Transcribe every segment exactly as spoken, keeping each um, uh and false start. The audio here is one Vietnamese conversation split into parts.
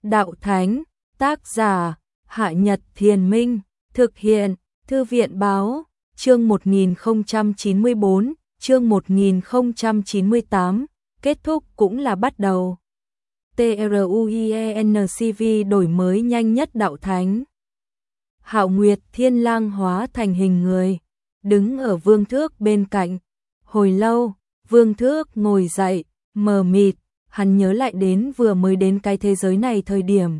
Đạo Thánh, tác giả, Hạ Nhật Thiền Minh, thực hiện, Thư viện Báo, chương một nghìn không trăm chín mươi bốn, chương một nghìn không trăm chín mươi tám, kết thúc cũng là bắt đầu. TRUIENCV đổi mới nhanh nhất Đạo Thánh. Hạo Nguyệt Thiên Lang hóa thành hình người, đứng ở Vương Thước bên cạnh. Hồi lâu, Vương Thước ngồi dậy, mờ mịt, hắn nhớ lại đến vừa mới đến cái thế giới này thời điểm.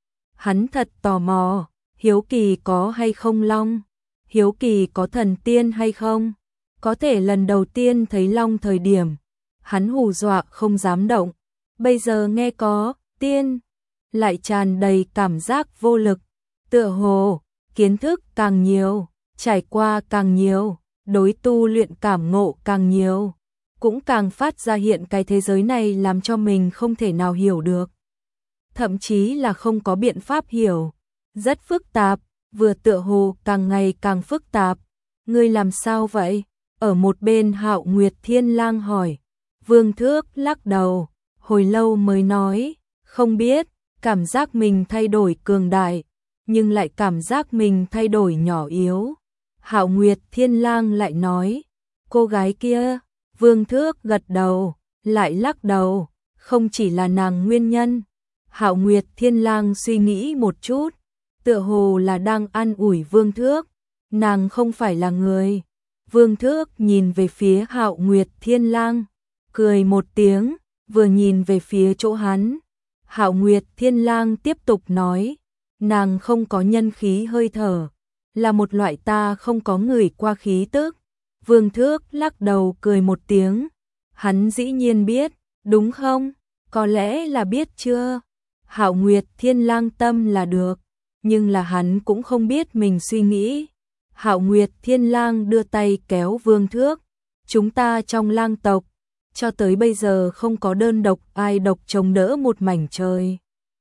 Hắn thật tò mò, hiếu kỳ có hay không long, hiếu kỳ có thần tiên hay không. Có thể lần đầu tiên thấy long thời điểm, hắn hù dọa không dám động. Bây giờ nghe có tiên, lại tràn đầy cảm giác vô lực. Tựa hồ, kiến thức càng nhiều, trải qua càng nhiều, đối tu luyện cảm ngộ càng nhiều, cũng càng phát ra hiện cái thế giới này làm cho mình không thể nào hiểu được. Thậm chí là không có biện pháp hiểu, rất phức tạp, vừa tựa hồ càng ngày càng phức tạp. Ngươi làm sao vậy? Ở một bên Hạo Nguyệt Thiên Lang hỏi. Vương Thước lắc đầu, hồi lâu mới nói, không biết, cảm giác mình thay đổi cường đại, nhưng lại cảm giác mình thay đổi nhỏ yếu. Hạo Nguyệt Thiên Lang lại nói, cô gái kia. Vương Thước gật đầu, lại lắc đầu, không chỉ là nàng nguyên nhân. Hạo Nguyệt Thiên Lang suy nghĩ một chút, tựa hồ là đang an ủi Vương Thước, nàng không phải là người. Vương Thước nhìn về phía Hạo Nguyệt Thiên Lang, cười một tiếng, vừa nhìn về phía chỗ hắn. Hạo Nguyệt Thiên Lang tiếp tục nói, nàng không có nhân khí hơi thở, là một loại ta không có ngửi qua khí tức. Vương Thước lắc đầu cười một tiếng, hắn dĩ nhiên biết, đúng không? Có lẽ là biết chưa? Hạo Nguyệt Thiên Lang tâm là được, nhưng là hắn cũng không biết mình suy nghĩ. Hạo Nguyệt Thiên Lang đưa tay kéo Vương Thước, chúng ta trong lang tộc, cho tới bây giờ không có đơn độc ai độc chống đỡ một mảnh trời.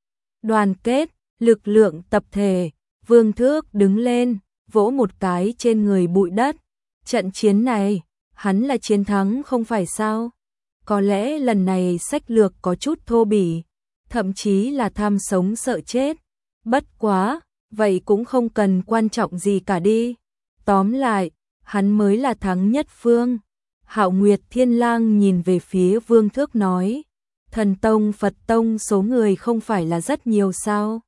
Đoàn kết, lực lượng tập thể. Vương Thước đứng lên, vỗ một cái trên người bụi đất. Trận chiến này, hắn là chiến thắng không phải sao? Có lẽ lần này sách lược có chút thô bỉ, thậm chí là tham sống sợ chết. Bất quá, vậy cũng không cần quan trọng gì cả đi. Tóm lại, hắn mới là thắng nhất phương. Hạo Nguyệt Thiên Lang nhìn về phía Vương Thước nói, thần tông Phật tông số người không phải là rất nhiều sao?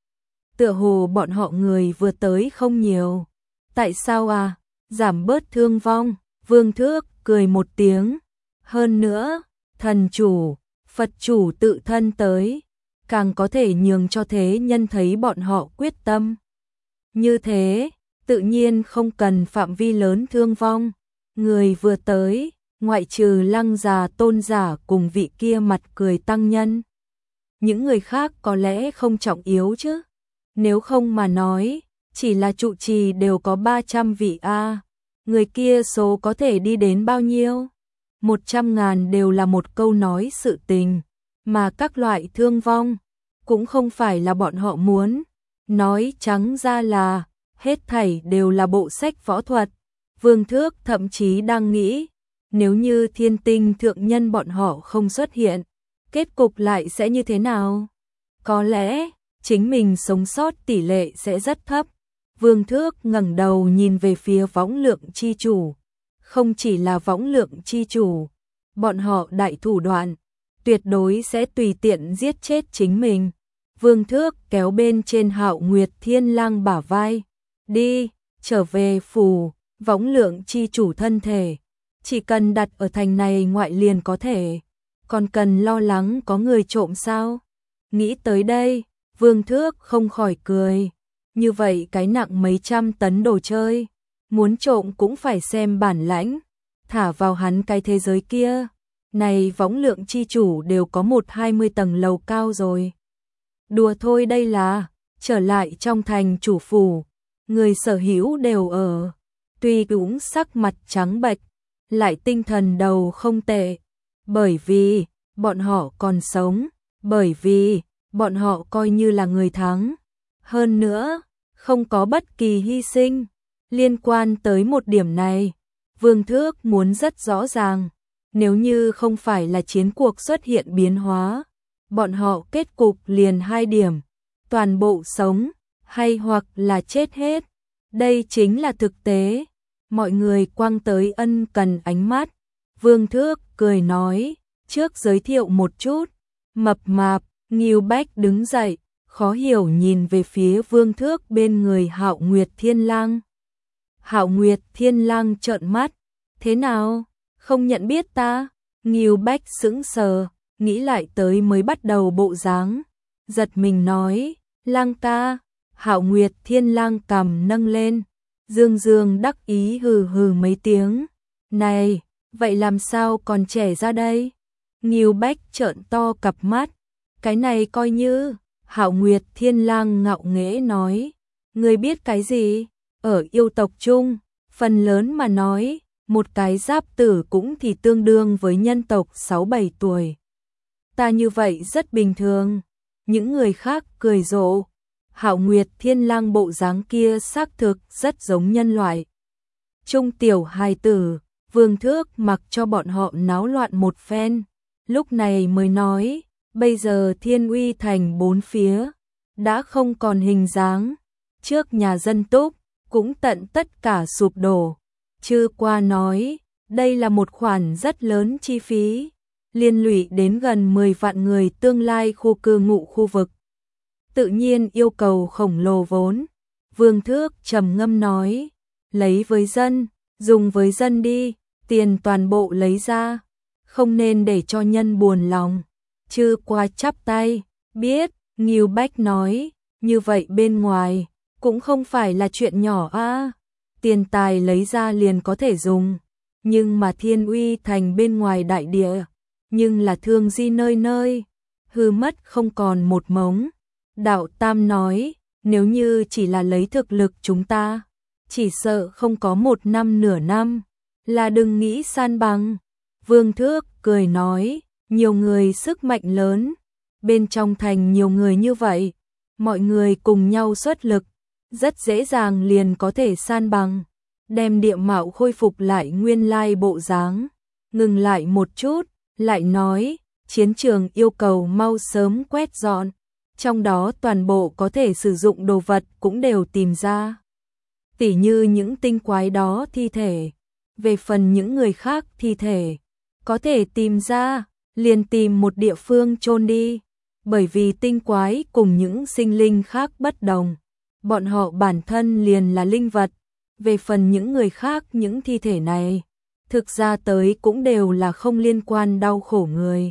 Tựa hồ bọn họ người vừa tới không nhiều. Tại sao à? Giảm bớt thương vong. Vương Thước cười một tiếng. Hơn nữa, thần chủ, Phật chủ tự thân tới, càng có thể nhường cho thế nhân thấy bọn họ quyết tâm. Như thế, tự nhiên không cần phạm vi lớn thương vong. Người vừa tới, ngoại trừ Lăng già tôn giả cùng vị kia mặt cười tăng nhân. Những người khác có lẽ không trọng yếu chứ. Nếu không mà nói, chỉ là trụ trì đều có ba trăm vị a. Người kia số có thể đi đến bao nhiêu? Một trăm ngàn đều là một câu nói sự tình, mà các loại thương vong cũng không phải là bọn họ muốn. Nói trắng ra là, hết thảy đều là bộ sách võ thuật. Vương Thước thậm chí đang nghĩ, nếu như Thiên Tinh thượng nhân bọn họ không xuất hiện, kết cục lại sẽ như thế nào? Có lẽ, chính mình sống sót tỷ lệ sẽ rất thấp. Vương Thước ngẩng đầu nhìn về phía võng lượng chi chủ. Không chỉ là võng lượng chi chủ, bọn họ đại thủ đoạn, tuyệt đối sẽ tùy tiện giết chết chính mình. Vương Thước kéo bên trên Hạo Nguyệt Thiên Lang bả vai. Đi, trở về phủ, võng lượng chi chủ thân thể. Chỉ cần đặt ở thành này ngoại liền có thể. Còn cần lo lắng có người trộm sao? Nghĩ tới đây, Vương Thước không khỏi cười. Như vậy cái nặng mấy trăm tấn đồ chơi, muốn trộm cũng phải xem bản lãnh, thả vào hắn cái thế giới kia. Này võng lượng chi chủ đều có một hai mươi tầng lầu cao rồi. Đùa thôi đây là, trở lại trong thành chủ phủ, người sở hữu đều ở. Tuy cũng sắc mặt trắng bệch, lại tinh thần đầu không tệ. Bởi vì, bọn họ còn sống, bởi vì, bọn họ coi như là người thắng. Hơn nữa, không có bất kỳ hy sinh. Liên quan tới một điểm này, Vương Thước muốn rất rõ ràng, nếu như không phải là chiến cuộc xuất hiện biến hóa, bọn họ kết cục liền hai điểm, toàn bộ sống, hay hoặc là chết hết. Đây chính là thực tế. Mọi người quăng tới ân cần ánh mắt. Vương Thước cười nói, trước giới thiệu một chút. Mập mạp, Ngưu Bách đứng dậy, khó hiểu nhìn về phía Vương Thước bên người Hạo Nguyệt Thiên Lang. Hạo Nguyệt Thiên Lang trợn mắt, thế nào, không nhận biết ta? Ngưu Bách sững sờ, nghĩ lại tới mới bắt đầu bộ dáng, giật mình nói, Lang ca. Hạo Nguyệt Thiên Lang cằm nâng lên, dương dương đắc ý hừ hừ mấy tiếng. Này, vậy làm sao còn trẻ ra đây? Ngưu Bách trợn to cặp mắt, cái này coi như. Hạo Nguyệt Thiên Lang ngạo nghễ nói, ngươi biết cái gì? Ở yêu tộc chung, phần lớn mà nói, một cái giáp tử cũng thì tương đương với nhân tộc sáu bảy tuổi. Ta như vậy rất bình thường. Những người khác cười rộ. Hạo Nguyệt Thiên Lang bộ dáng kia xác thực rất giống nhân loại. Trung tiểu hài tử, Vương Thước mặc cho bọn họ náo loạn một phen, lúc này mới nói, bây giờ Thiên Uy thành bốn phía đã không còn hình dáng, trước nhà dân túc cũng tận tất cả sụp đổ. Chư qua nói, đây là một khoản rất lớn chi phí, liên lụy đến gần mười vạn người tương lai khu cư ngụ khu vực. Tự nhiên yêu cầu khổng lồ vốn. Vương Thước trầm ngâm nói, lấy với dân, dùng với dân đi, tiền toàn bộ lấy ra, không nên để cho nhân buồn lòng. Chư qua chắp tay, biết. Ngưu Bách nói, như vậy bên ngoài cũng không phải là chuyện nhỏ a. Tiền tài lấy ra liền có thể dùng, nhưng mà Thiên Uy thành bên ngoài đại địa, nhưng là thương di nơi nơi, hư mất không còn một mống. Đạo Tam nói, nếu như chỉ là lấy thực lực chúng ta, chỉ sợ không có một năm nửa năm, là đừng nghĩ san bằng. Vương Thước cười nói, nhiều người sức mạnh lớn, bên trong thành nhiều người như vậy, mọi người cùng nhau xuất lực, rất dễ dàng liền có thể san bằng, đem địa mạo khôi phục lại nguyên lai bộ dáng. Ngừng lại một chút, lại nói, chiến trường yêu cầu mau sớm quét dọn, trong đó toàn bộ có thể sử dụng đồ vật cũng đều tìm ra. Tỉ như những tinh quái đó thi thể, về phần những người khác thi thể, có thể tìm ra, liền tìm một địa phương chôn đi, bởi vì tinh quái cùng những sinh linh khác bất đồng, bọn họ bản thân liền là linh vật, về phần những người khác những thi thể này, thực ra tới cũng đều là không liên quan đau khổ người.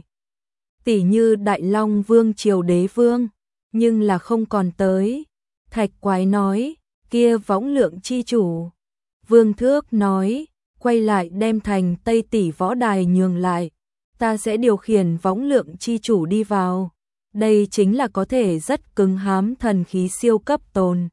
Tỉ như Đại Long Vương Triều Đế Vương, nhưng là không còn tới. Thạch Quái nói, kia võng lượng chi chủ. Vương Thước nói, quay lại đem thành Tây Tỷ võ đài nhường lại, ta sẽ điều khiển võng lượng chi chủ đi vào. Đây chính là có thể rất cứng hám thần khí siêu cấp tồn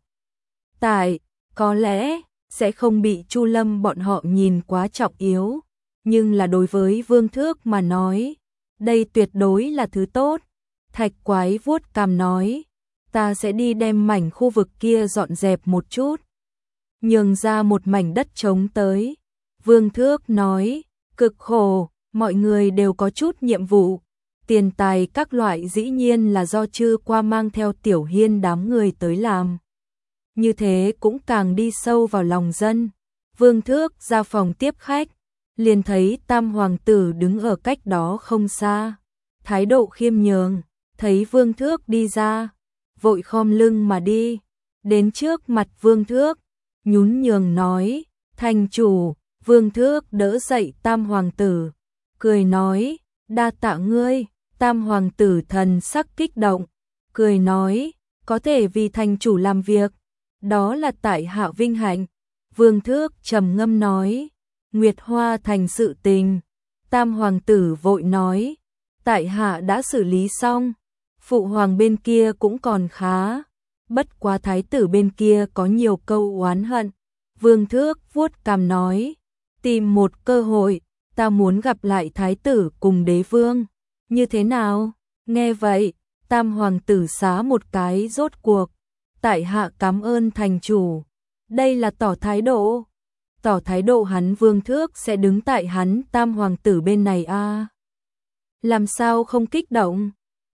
tại, có lẽ sẽ không bị Chu Lâm bọn họ nhìn quá trọng yếu, nhưng là đối với Vương Thước mà nói, đây tuyệt đối là thứ tốt. Thạch Quái vuốt cằm nói, ta sẽ đi đem mảnh khu vực kia dọn dẹp một chút, nhường ra một mảnh đất trống tới. Vương Thước nói, cực khổ, mọi người đều có chút nhiệm vụ, tiền tài các loại dĩ nhiên là do Chư qua mang theo Tiểu Hiên đám người tới làm. Như thế cũng càng đi sâu vào lòng dân. Vương Thước ra phòng tiếp khách, liền thấy Tam hoàng tử đứng ở cách đó không xa, thái độ khiêm nhường, thấy Vương Thước đi ra, vội khom lưng mà đi, đến trước mặt Vương Thước, nhún nhường nói, thành chủ. Vương Thước đỡ dậy Tam hoàng tử, cười nói, đa tạ ngươi. Tam hoàng tử thần sắc kích động, cười nói, có thể vì thành chủ làm việc, đó là tại hạ vinh hạnh. Vương Thước trầm ngâm nói, Nguyệt Hoa thành sự tình. Tam hoàng tử vội nói, tại hạ đã xử lý xong, phụ hoàng bên kia cũng còn khá, bất quá thái tử bên kia có nhiều câu oán hận. Vương Thước vuốt cằm nói, tìm một cơ hội, ta muốn gặp lại thái tử cùng đế vương, như thế nào? Nghe vậy, Tam hoàng tử xá một cái rốt cuộc, tại hạ cảm ơn thành chủ. Đây là tỏ thái độ, tỏ thái độ hắn Vương Thước sẽ đứng tại hắn Tam hoàng tử bên này a. À? Làm sao không kích động?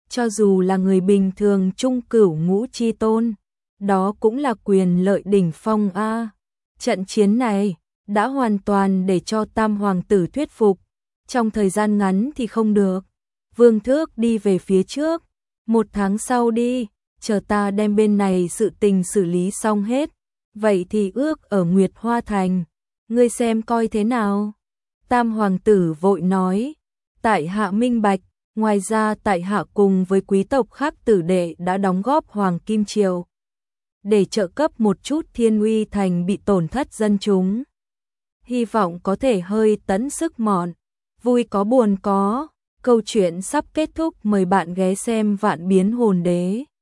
cho dù là người bình thường trung cửu ngũ chi tôn, đó cũng là quyền lợi đỉnh phong a. Trận chiến này đã hoàn toàn để cho Tam hoàng tử thuyết phục, trong thời gian ngắn thì không được. Vương Thước đi về phía trước, một tháng sau đi, chờ ta đem bên này sự tình xử lý xong hết, vậy thì ước ở Nguyệt Hoa Thành, ngươi xem coi thế nào. Tam hoàng tử vội nói, tại hạ minh bạch, ngoài ra tại hạ cùng với quý tộc khác tử đệ đã đóng góp Hoàng Kim Triều, để trợ cấp một chút Thiên Uy Thành bị tổn thất dân chúng. Hy vọng có thể hơi tẫn sức mọn, vui có buồn có, câu chuyện sắp kết thúc, mời bạn ghé xem Vạn Biến Hồn Đế.